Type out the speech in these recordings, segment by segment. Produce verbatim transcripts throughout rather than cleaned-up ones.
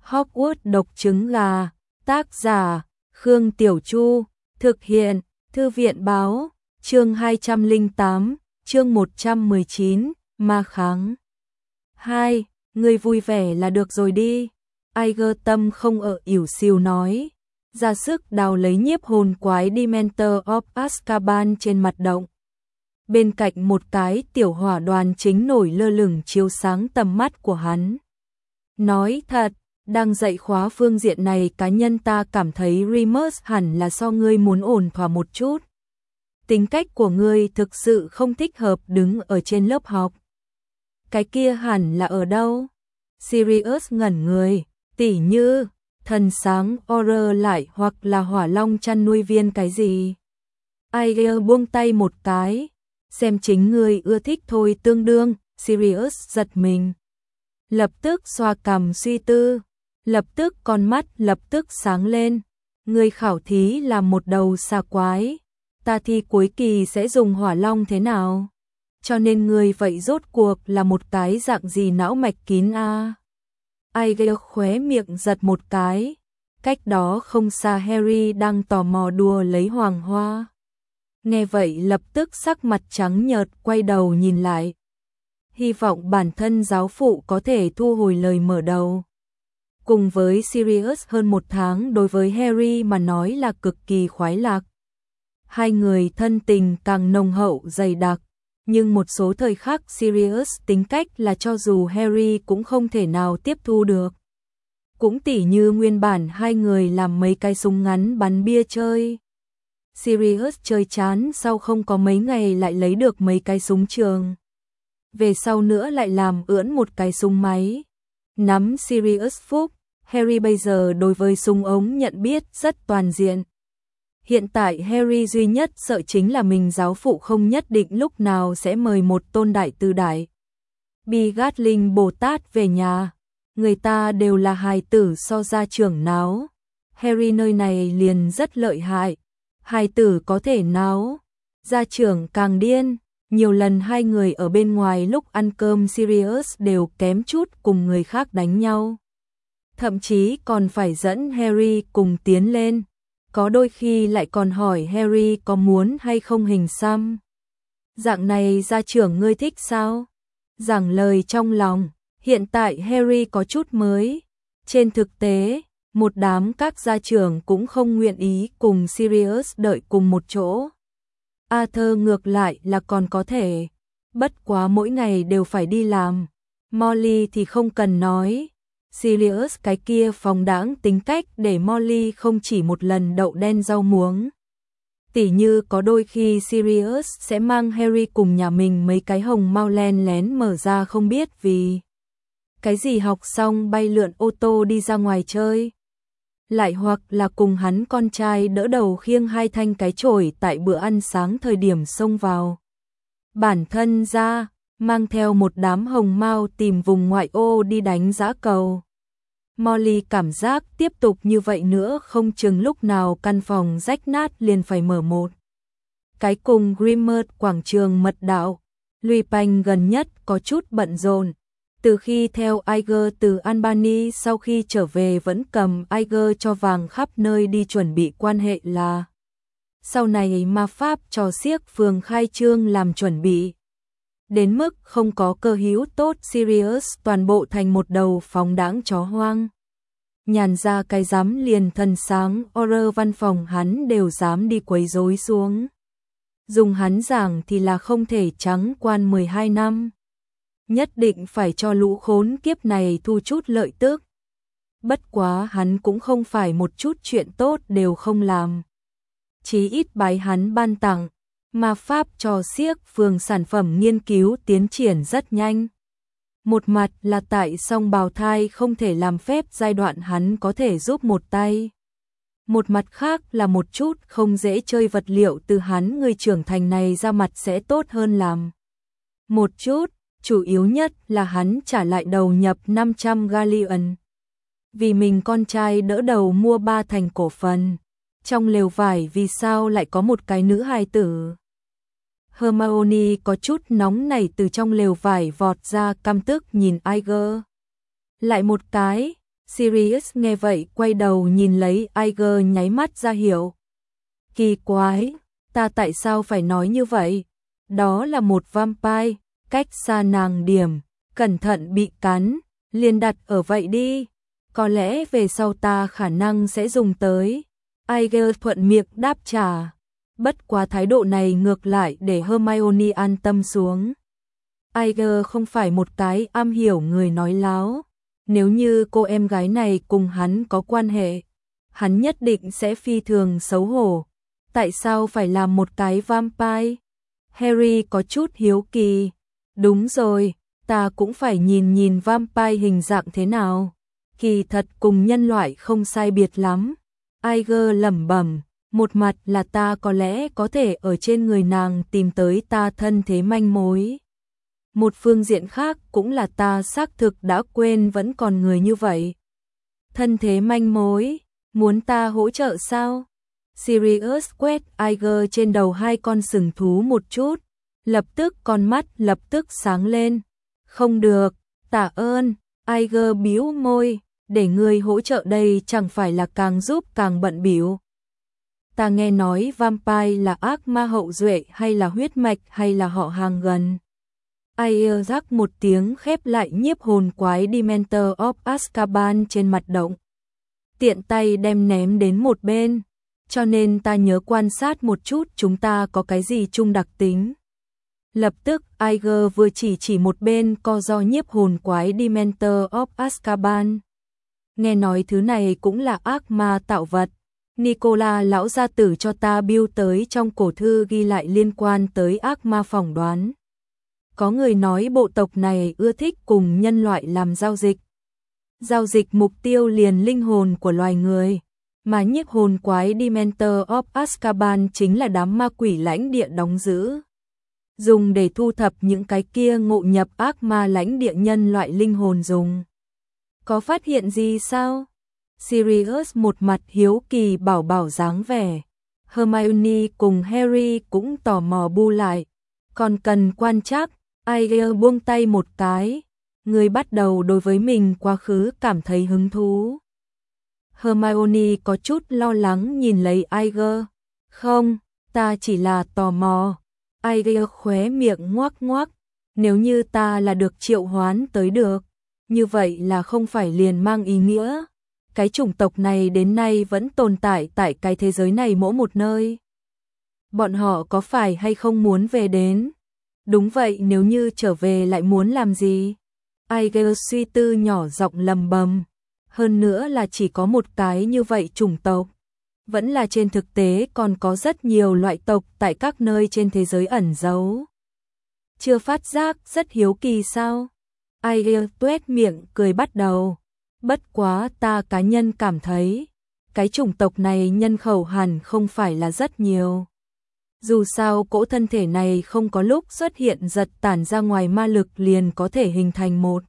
Hogwarts độc trứng gà, tác giả Khương Tiểu Chu, thực hiện Thư viện báo, chương hai trăm lẻ tám, chương một trăm mười chín, ma kháng. hai. Người vui vẻ là được rồi đi. Iger tâm không ở ỉu xìu nói, ra sức đào lấy nhiếp hồn quái Dementor of Azkaban trên mặt động. Bên cạnh một cái tiểu hỏa đoàn chính nổi lơ lửng chiếu sáng tầm mắt của hắn. Nói thật, đang dạy khóa phương diện này cá nhân ta cảm thấy Remus hẳn là so ngươi muốn ổn thỏa một chút. Tính cách của ngươi thực sự không thích hợp đứng ở trên lớp học. Cái kia hẳn là ở đâu? Sirius ngẩn người, tỉ như thần sáng Auror lại hoặc là hỏa long chăn nuôi viên cái gì. Iger buông tay một cái, xem chính ngươi ưa thích thôi tương đương. Sirius giật mình, lập tức xoa cằm suy tư, lập tức con mắt lập tức sáng lên. Ngươi khảo thí là một đầu xà quái, ta thi cuối kỳ sẽ dùng hỏa long thế nào? Cho nên ngươi vậy rốt cuộc là một cái dạng gì não mạch kín a? À? Iger khóe miệng giật một cái, cách đó không xa Harry đang tò mò đùa lấy hoàng hoa. Nghe vậy lập tức sắc mặt trắng nhợt quay đầu nhìn lại. Hy vọng bản thân giáo phụ có thể thu hồi lời mở đầu. Cùng với Sirius hơn một tháng đối với Harry mà nói là cực kỳ khoái lạc. Hai người thân tình càng nồng hậu dày đặc, nhưng một số thời khắc Sirius tính cách là cho dù Harry cũng không thể nào tiếp thu được. Cũng tỉ như nguyên bản hai người làm mấy cái súng ngắn bắn bia chơi. Sirius chơi chán sau không có mấy ngày lại lấy được mấy cái súng trường. Về sau nữa lại làm ưỡn một cái súng máy. Nắm Sirius phúc, Harry bây giờ đối với súng ống nhận biết rất toàn diện. Hiện tại Harry duy nhất sợ chính là mình giáo phụ không nhất định lúc nào sẽ mời một tôn đại tư đại Bi Gatling Bồ Tát về nhà. Người ta đều là hài tử so gia trưởng náo. Harry nơi này liền rất lợi hại. Hài tử có thể náo, gia trưởng càng điên. Nhiều lần hai người ở bên ngoài lúc ăn cơm Sirius đều kém chút cùng người khác đánh nhau. Thậm chí còn phải dẫn Harry cùng tiến lên. Có đôi khi lại còn hỏi Harry có muốn hay không hình xăm. Dạng này gia trưởng ngươi thích sao? Giảng lời trong lòng, hiện tại Harry có chút mới. Trên thực tế, một đám các gia trưởng cũng không nguyện ý cùng Sirius đợi cùng một chỗ. Arthur ngược lại là còn có thể, bất quá mỗi ngày đều phải đi làm. Molly thì không cần nói. Sirius cái kia phóng đãng tính cách để Molly không chỉ một lần đậu đen rau muống. Tỉ như có đôi khi Sirius sẽ mang Harry cùng nhà mình mấy cái hồng mau len lén mở ra không biết vì cái gì học xong bay lượn ô tô đi ra ngoài chơi. Lại hoặc là cùng hắn con trai đỡ đầu khiêng hai thanh cái chổi tại bữa ăn sáng thời điểm xông vào. Bản thân ra, mang theo một đám hồng mau tìm vùng ngoại ô đi đánh giã cầu. Molly cảm giác tiếp tục như vậy nữa không chừng lúc nào căn phòng rách nát liền phải mở một cái cùng Grimmauld quảng trường mật đạo. Lupin gần nhất có chút bận rộn. Từ khi theo Iger từ Albany sau khi trở về vẫn cầm Iger cho vàng khắp nơi đi chuẩn bị quan hệ là sau này ma pháp cho xiếc phường khai trương làm chuẩn bị. Đến mức không có cơ hữu tốt Sirius toàn bộ thành một đầu phóng đãng chó hoang. Nhàn ra cái dám liền thần sáng Auror văn phòng hắn đều dám đi quấy rối xuống. Dùng hắn giảng thì là không thể trắng quan mười hai năm. Nhất định phải cho lũ khốn kiếp này thu chút lợi tức. Bất quá hắn cũng không phải một chút chuyện tốt đều không làm. Chí ít bái hắn ban tặng, ma pháp cho xiếc phường sản phẩm nghiên cứu tiến triển rất nhanh. Một mặt là tại song bào thai không thể làm phép giai đoạn hắn có thể giúp một tay. Một mặt khác là một chút không dễ chơi vật liệu từ hắn người trưởng thành này ra mặt sẽ tốt hơn làm. Một chút. Chủ yếu nhất là hắn trả lại đầu nhập năm trăm galleon. Vì mình con trai đỡ đầu mua ba thành cổ phần. Trong lều vải vì sao lại có một cái nữ hài tử. Hermione có chút nóng nảy từ trong lều vải vọt ra căm tức nhìn Iger. Lại một cái, Sirius nghe vậy quay đầu nhìn lấy Iger nháy mắt ra hiệu. Kỳ quái, ta tại sao phải nói như vậy? Đó là một vampire, cách xa nàng điểm, cẩn thận bị cắn, liền đặt ở vậy đi. Có lẽ về sau ta khả năng sẽ dùng tới. Iger thuận miệng đáp trả. Bất quá thái độ này ngược lại để Hermione an tâm xuống. Iger không phải một cái am hiểu người nói láo. Nếu như cô em gái này cùng hắn có quan hệ, hắn nhất định sẽ phi thường xấu hổ. Tại sao phải làm một cái vampire? Harry có chút hiếu kỳ. Đúng rồi, ta cũng phải nhìn nhìn vampire hình dạng thế nào. Kỳ thật cùng nhân loại không sai biệt lắm. Iger lẩm bẩm, một mặt là ta có lẽ có thể ở trên người nàng tìm tới ta thân thế manh mối. Một phương diện khác cũng là ta xác thực đã quên vẫn còn người như vậy. Thân thế manh mối, muốn ta hỗ trợ sao? Sirius quét Iger trên đầu hai con sừng thú một chút, lập tức con mắt lập tức sáng lên. Không được, tạ ơn. Iger bĩu môi, để người hỗ trợ đây chẳng phải là càng giúp càng bận bịu. Ta nghe nói vampire là ác ma hậu duệ hay là huyết mạch hay là họ hàng gần. Iger rắc một tiếng khép lại nhiếp hồn quái Dementor of Azkaban trên mặt động. Tiện tay đem ném đến một bên. Cho nên ta nhớ quan sát một chút chúng ta có cái gì chung đặc tính. Lập tức Iger vừa chỉ chỉ một bên co do nhiếp hồn quái Dementor of Azkaban. Nghe nói thứ này cũng là ác ma tạo vật. Nicola lão gia tử cho ta biêu tới trong cổ thư ghi lại liên quan tới ác ma phỏng đoán. Có người nói bộ tộc này ưa thích cùng nhân loại làm giao dịch. Giao dịch mục tiêu liền linh hồn của loài người. Mà nhiếp hồn quái Dementor of Azkaban chính là đám ma quỷ lãnh địa đóng giữ. Dùng để thu thập những cái kia ngộ nhập ác ma lãnh địa nhân loại linh hồn dùng. Có phát hiện gì sao? Sirius một mặt hiếu kỳ bảo bảo dáng vẻ. Hermione cùng Harry cũng tò mò bu lại. Còn cần quan trắc, Iger buông tay một cái. Người bắt đầu đối với mình quá khứ cảm thấy hứng thú. Hermione có chút lo lắng nhìn lấy Iger. Không, ta chỉ là tò mò. Iger khóe miệng ngoác ngoác. Nếu như ta là được triệu hoán tới được, như vậy là không phải liền mang ý nghĩa. Cái chủng tộc này đến nay vẫn tồn tại tại cái thế giới này mỗi một nơi. Bọn họ có phải hay không muốn về đến? Đúng vậy, nếu như trở về lại muốn làm gì? Iger suy tư nhỏ giọng lầm bầm. Hơn nữa là chỉ có một cái như vậy chủng tộc. Vẫn là trên thực tế còn có rất nhiều loại tộc tại các nơi trên thế giới ẩn giấu. Chưa phát giác rất hiếu kỳ sao? Iger tuét miệng cười bắt đầu. Bất quá ta cá nhân cảm thấy, cái chủng tộc này nhân khẩu hẳn không phải là rất nhiều. Dù sao cỗ thân thể này không có lúc xuất hiện giật tản ra ngoài ma lực liền có thể hình thành một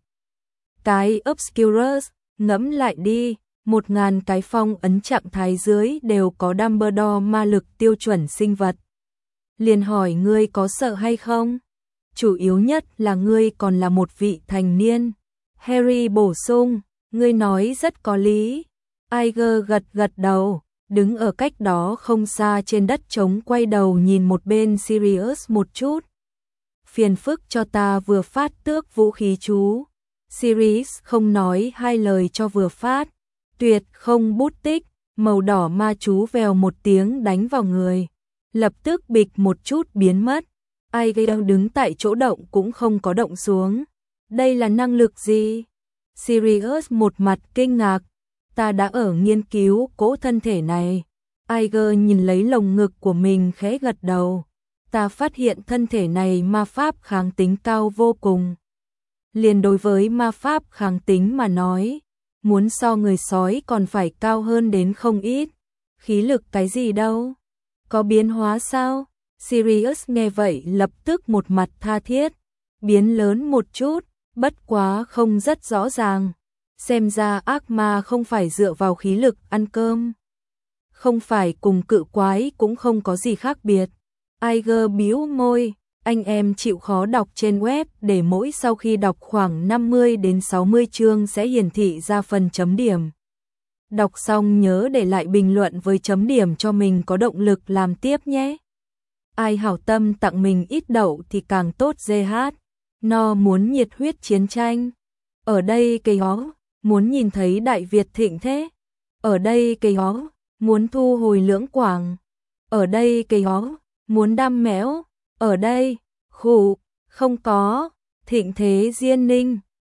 cái Obscurus. Ngẫm lại đi, một ngàn cái phong ấn trạng thái dưới đều có Dumbledore ma lực tiêu chuẩn sinh vật. Liền hỏi ngươi có sợ hay không? Chủ yếu nhất là ngươi còn là một vị thành niên. Harry bổ sung, ngươi nói rất có lý. Iger gật gật đầu, đứng ở cách đó không xa trên đất trống quay đầu nhìn một bên Sirius một chút. Phiền phức cho ta vừa phát tước vũ khí chú. Sirius không nói hai lời cho vừa phát. Tuyệt không bút tích, màu đỏ ma chú vèo một tiếng đánh vào người. Lập tức bịch một chút biến mất. Iger đứng tại chỗ động cũng không có động xuống. Đây là năng lực gì? Sirius một mặt kinh ngạc. Ta đã ở nghiên cứu cỗ thân thể này. Iger nhìn lấy lồng ngực của mình khẽ gật đầu. Ta phát hiện thân thể này ma pháp kháng tính cao vô cùng. Liền đối với ma pháp kháng tính mà nói, muốn so người sói còn phải cao hơn đến không ít. Khí lực cái gì đâu? Có biến hóa sao? Sirius nghe vậy lập tức một mặt tha thiết. Biến lớn một chút, bất quá không rất rõ ràng. Xem ra ác ma không phải dựa vào khí lực ăn cơm. Không phải cùng cự quái cũng không có gì khác biệt. Iger bĩu môi, Anh em chịu khó đọc trên web để mỗi sau khi đọc khoảng năm mươi đến sáu mươi chương sẽ hiển thị ra phần chấm điểm. Đọc xong nhớ để lại bình luận với chấm điểm cho mình có động lực làm tiếp nhé. Ai hảo tâm tặng mình ít đậu thì càng tốt. giê hát No muốn nhiệt huyết chiến tranh. Ở đây cây hó, muốn nhìn thấy Đại Việt thịnh thế. Ở đây cây hó, muốn thu hồi Lưỡng Quảng. Ở đây cây hó, muốn đam méo. Ở đây, khủ, không có, thịnh thế Diên Ninh.